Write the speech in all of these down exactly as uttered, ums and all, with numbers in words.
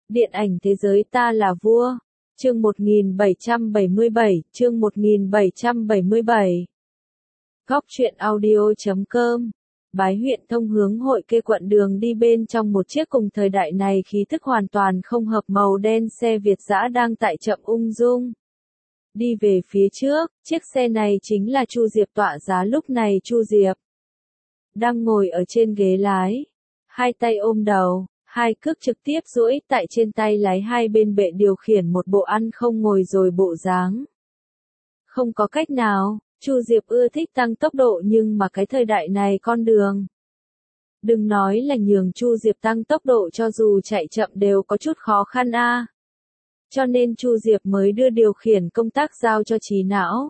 Điện ảnh thế giới ta là vua. Chương một nghìn bảy trăm bảy mươi bảy, chương một nghìn bảy trăm bảy mươi bảy. Góc truyện audio chấm com. Bái huyện thông hướng Hội Kê quận đường đi bên trong một chiếc cùng thời đại này khí thức hoàn toàn không hợp màu đen xe Việt dã đang tại chậm ung dung. Đi về phía trước, chiếc xe này chính là Chu Diệp tọa giá lúc này Chu Diệp đang ngồi ở trên ghế lái, hai tay ôm đầu, hai cước trực tiếp duỗi tại trên tay lái, hai bên bệ điều khiển một bộ ăn không ngồi rồi bộ dáng. Không có cách nào, Chu Diệp ưa thích tăng tốc độ nhưng mà cái thời đại này con đường. Đừng nói là nhường Chu Diệp tăng tốc độ, cho dù chạy chậm đều có chút khó khăn a. À. Cho nên Chu Diệp mới đưa điều khiển công tác giao cho trí não.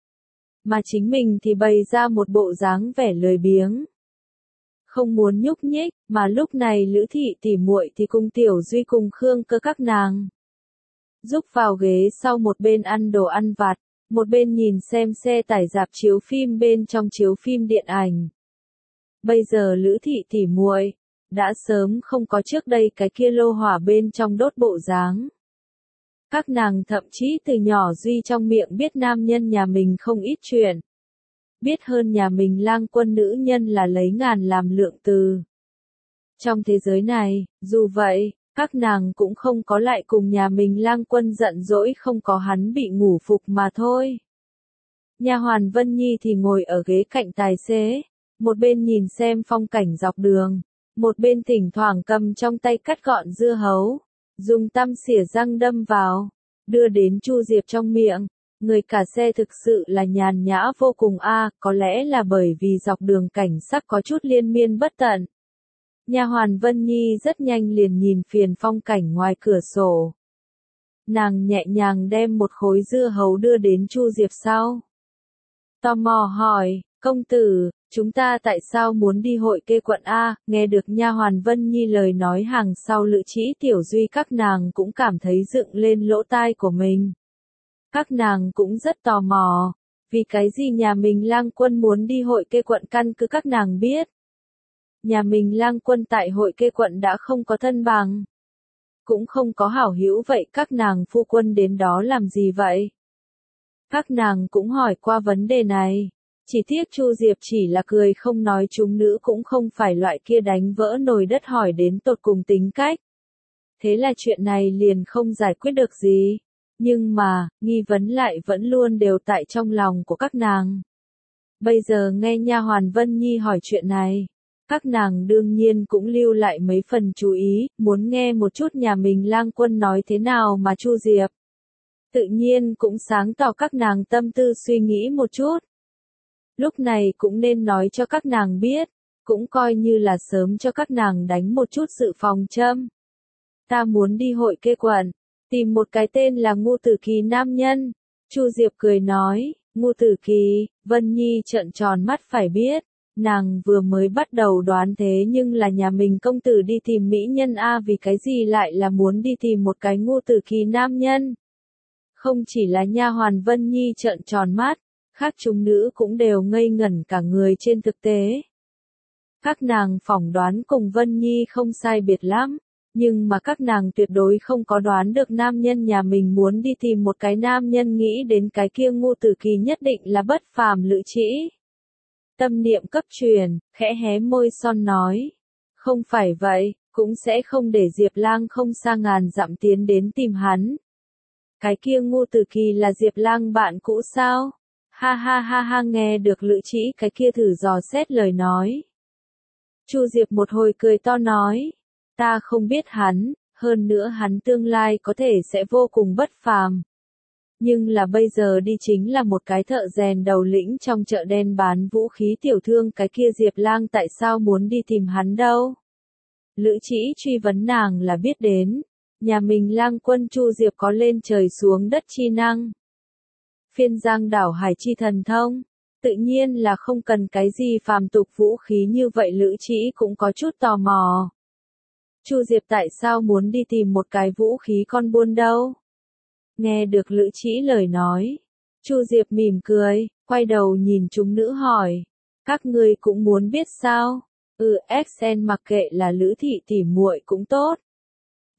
Mà chính mình thì bày ra một bộ dáng vẻ lười biếng. Không muốn nhúc nhích, mà lúc này Lữ Thị tỉ muội thì cùng Tiểu Duy cùng Khương Cơ các nàng giúp vào ghế sau, một bên ăn đồ ăn vặt, một bên nhìn xem xe tải rạp chiếu phim bên trong chiếu phim điện ảnh. Bây giờ Lữ Thị tỉ muội đã sớm không có trước đây cái kia lô hỏa bên trong đốt bộ dáng. Các nàng thậm chí từ nhỏ Duy trong miệng biết nam nhân nhà mình không ít chuyện. Biết hơn nhà mình lang quân nữ nhân là lấy ngàn làm lượng từ. Trong thế giới này, dù vậy, các nàng cũng không có lại cùng nhà mình lang quân giận dỗi không có hắn bị ngủ phục mà thôi. Nha hoàn Vân Nhi thì ngồi ở ghế cạnh tài xế, một bên nhìn xem phong cảnh dọc đường, một bên thỉnh thoảng cầm trong tay cắt gọn dưa hấu, dùng tăm xỉa răng đâm vào, đưa đến Chu Diệp trong miệng. Người cả xe thực sự là nhàn nhã vô cùng a, à, có lẽ là bởi vì dọc đường cảnh sắc có chút liên miên bất tận. Nha hoàn Vân Nhi rất nhanh liền nhìn phiền phong cảnh ngoài cửa sổ. Nàng nhẹ nhàng đem một khối dưa hấu đưa đến Chu Diệp sau. Tò mò hỏi, công tử, chúng ta tại sao muốn đi Hội Kê quận A? Nghe được nha hoàn Vân Nhi lời nói, hàng sau Lữ Trĩ, Tiểu Duy các nàng cũng cảm thấy dựng lên lỗ tai của mình. Các nàng cũng rất tò mò, vì cái gì nhà mình lang quân muốn đi Hội Kê quận, căn cứ các nàng biết. Nhà mình lang quân tại Hội Kê quận đã không có thân bằng, cũng không có hảo hữu, vậy các nàng phu quân đến đó làm gì vậy? Các nàng cũng hỏi qua vấn đề này, chỉ tiếc Chu Diệp chỉ là cười không nói, chúng nữ cũng không phải loại kia đánh vỡ nồi đất hỏi đến tột cùng tính cách. Thế là chuyện này liền không giải quyết được gì. Nhưng mà, nghi vấn lại vẫn luôn đều tại trong lòng của các nàng. Bây giờ nghe nha hoàn Vân Nhi hỏi chuyện này, các nàng đương nhiên cũng lưu lại mấy phần chú ý, muốn nghe một chút nhà mình lang quân nói thế nào mà Chu Diệp. Tự nhiên cũng sáng tỏ các nàng tâm tư suy nghĩ một chút. Lúc này cũng nên nói cho các nàng biết, cũng coi như là sớm cho các nàng đánh một chút dự phòng châm. Ta muốn đi Hội Kê quận, tìm một cái tên là Ngô Tử Kỳ nam nhân. Chu Diệp cười nói, Ngô Tử Kỳ. Vân Nhi trợn tròn mắt, phải biết, nàng vừa mới bắt đầu đoán thế nhưng là nhà mình công tử đi tìm mỹ nhân a, vì cái gì lại là muốn đi tìm một cái Ngô Tử Kỳ nam nhân? Không chỉ là nha hoàn Vân Nhi trợn tròn mắt, khác chúng nữ cũng đều ngây ngẩn cả người. Trên thực tế, các nàng phỏng đoán cùng Vân Nhi không sai biệt lắm. Nhưng mà các nàng tuyệt đối không có đoán được nam nhân nhà mình muốn đi tìm một cái nam nhân, nghĩ đến cái kia Ngô Tử Kỳ nhất định là bất phàm. Lữ Trĩ tâm niệm cấp truyền, khẽ hé môi son nói, không phải vậy, cũng sẽ không để Diệp Lang không xa ngàn dặm tiến đến tìm hắn. Cái kia Ngô Tử Kỳ là Diệp Lang bạn cũ sao? Ha ha ha ha. Nghe được Lữ Trĩ cái kia thử dò xét lời nói, Chu Diệp một hồi cười to nói, ta không biết hắn, hơn nữa hắn tương lai có thể sẽ vô cùng bất phàm. Nhưng là bây giờ đi chính là một cái thợ rèn đầu lĩnh trong chợ đen bán vũ khí tiểu thương, cái kia Diệp Lang tại sao muốn đi tìm hắn đâu? Lữ Trĩ truy vấn, nàng là biết đến, nhà mình lang quân Chu Diệp có lên trời xuống đất chi năng. Phiên giang đảo hải chi thần thông, tự nhiên là không cần cái gì phàm tục vũ khí như vậy. Lữ Trĩ cũng có chút tò mò. Chu Diệp tại sao muốn đi tìm một cái vũ khí con buôn đâu? Nghe được Lữ Trĩ lời nói, Chu Diệp mỉm cười, quay đầu nhìn chúng nữ hỏi, các ngươi cũng muốn biết sao? Ừ, Exen mặc kệ là Lữ Thị tỉ muội cũng tốt.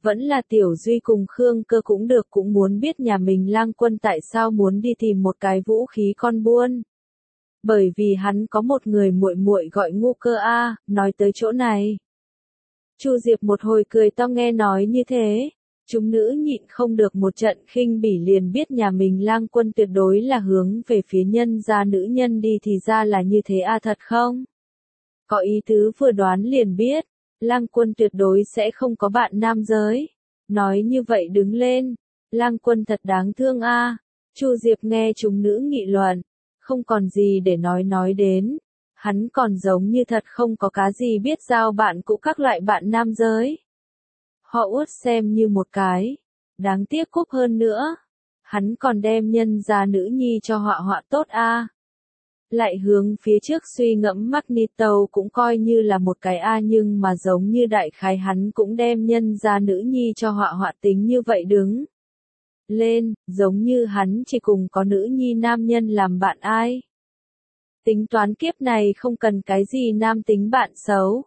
Vẫn là Tiểu Duy cùng Khương Cơ cũng được cũng muốn biết nhà mình Lang Quân tại sao muốn đi tìm một cái vũ khí con buôn. Bởi vì hắn có một người muội muội gọi Ngu Cơ a, nói tới chỗ này. Chu Diệp một hồi cười to nghe nói như thế, chúng nữ nhịn không được một trận khinh bỉ liền biết nhà mình Lang Quân tuyệt đối là hướng về phía nhân gia nữ nhân đi thì ra là như thế a thật không? Có ý tứ vừa đoán liền biết, Lang Quân tuyệt đối sẽ không có bạn nam giới. Nói như vậy đứng lên, Lang Quân thật đáng thương a. Chu Diệp nghe chúng nữ nghị luận, không còn gì để nói nói đến. Hắn còn giống như thật không có cá gì biết giao bạn cũ các loại bạn nam giới. Họ uất xem như một cái. Đáng tiếc cúp hơn nữa. Hắn còn đem nhân gia nữ nhi cho họa họa tốt a. Lại hướng phía trước suy ngẫm Magneto cũng coi như là một cái a nhưng mà giống như đại khái hắn cũng đem nhân gia nữ nhi cho họa họa tính như vậy đứng. Lên, giống như hắn chỉ cùng có nữ nhi nam nhân làm bạn ai. Tính toán kiếp này không cần cái gì nam tính bạn xấu.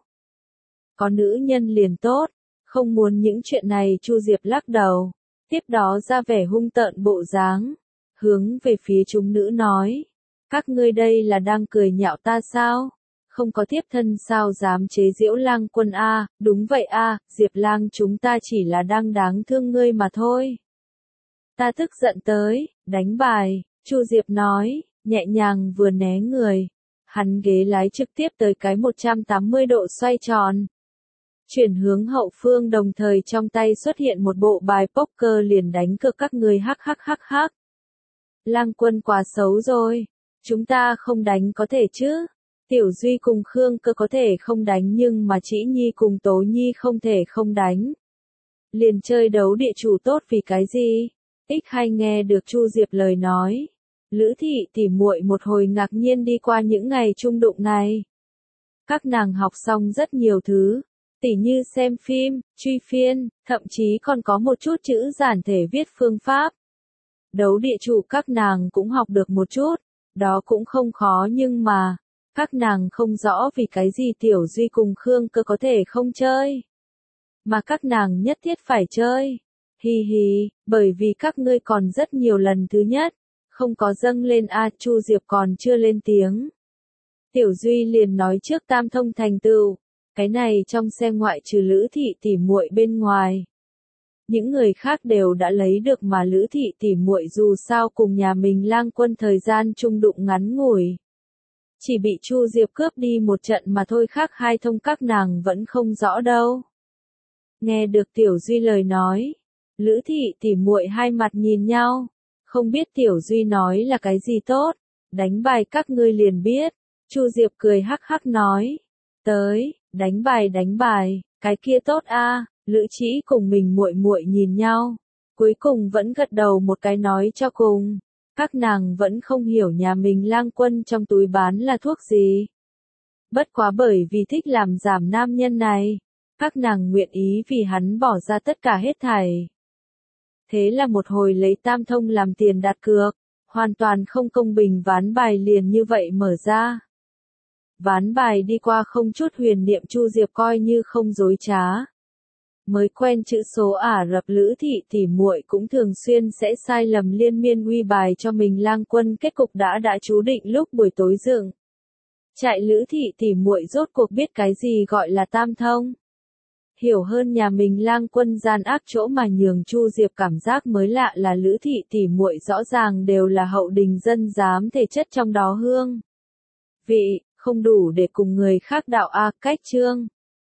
Có nữ nhân liền tốt, không muốn những chuyện này Chu Diệp lắc đầu. Tiếp đó ra vẻ hung tợn bộ dáng, hướng về phía chúng nữ nói. Các ngươi đây là đang cười nhạo ta sao? Không có tiếp thân sao dám chế giễu Lang Quân a? Đúng vậy a, Diệp Lang chúng ta chỉ là đang đáng thương ngươi mà thôi. Ta tức giận tới, đánh bài, Chu Diệp nói, nhẹ nhàng vừa né người. Hắn ghế lái trực tiếp tới cái một trăm tám mươi độ xoay tròn. Chuyển hướng hậu phương đồng thời trong tay xuất hiện một bộ bài poker liền đánh cược các người hắc hắc hắc hắc. Lang Quân quá xấu rồi. Chúng ta không đánh có thể chứ. Tiểu Duy cùng Khương Cơ có thể không đánh nhưng mà Chỉ Nhi cùng Tố Nhi không thể không đánh. Liền chơi đấu địa chủ tốt vì cái gì? Ích hay nghe được Chu Diệp lời nói. Lữ thị tỉ muội một hồi ngạc nhiên đi qua những ngày chung đụng này. Các nàng học xong rất nhiều thứ. Tỉ như xem phim, truy phiên, thậm chí còn có một chút chữ giản thể viết phương pháp. Đấu địa chủ các nàng cũng học được một chút. Đó cũng không khó nhưng mà, các nàng không rõ vì cái gì Tiểu Duy cùng Khương Cơ có thể không chơi. Mà các nàng nhất thiết phải chơi. Hi hi, bởi vì các ngươi còn rất nhiều lần thứ nhất, không có dâng lên a. Chu Diệp còn chưa lên tiếng. Tiểu Duy liền nói trước tam thông thành tựu, cái này trong xe ngoại trừ Lữ thị tỉ muội bên ngoài. Những người khác đều đã lấy được mà Lữ thị tỉ muội dù sao cùng nhà mình Lang Quân thời gian chung đụng ngắn ngủi. Chỉ bị Chu Diệp cướp đi một trận mà thôi khác hai thông các nàng vẫn không rõ đâu. Nghe được Tiểu Duy lời nói, Lữ thị tỉ muội hai mặt nhìn nhau, không biết Tiểu Duy nói là cái gì tốt, đánh bài các ngươi liền biết. Chu Diệp cười hắc hắc nói, tới, đánh bài đánh bài, cái kia tốt a. Lữ Chỉ cùng mình muội muội nhìn nhau, cuối cùng vẫn gật đầu một cái nói cho cùng. Các nàng vẫn không hiểu nhà mình Lang Quân trong túi bán là thuốc gì. Bất quá bởi vì thích làm giảm nam nhân này, các nàng nguyện ý vì hắn bỏ ra tất cả hết thảy. Thế là một hồi lấy tam thông làm tiền đặt cược, hoàn toàn không công bình ván bài liền như vậy mở ra. Ván bài đi qua không chút huyền niệm Chu Diệp coi như không dối trá. Mới quen chữ số Ả Rập Lữ thị tỉ muội cũng thường xuyên sẽ sai lầm liên miên uy bài cho mình Lang Quân kết cục đã đã chú định lúc buổi tối dựng. Trại Lữ thị tỉ muội rốt cuộc biết cái gì gọi là tam thông. Hiểu hơn nhà mình Lang Quân gian ác chỗ mà nhường Chu Diệp cảm giác mới lạ là Lữ thị tỉ muội rõ ràng đều là hậu đình dân giám thể chất trong đó hương vị, không đủ để cùng người khác đạo a cách chương.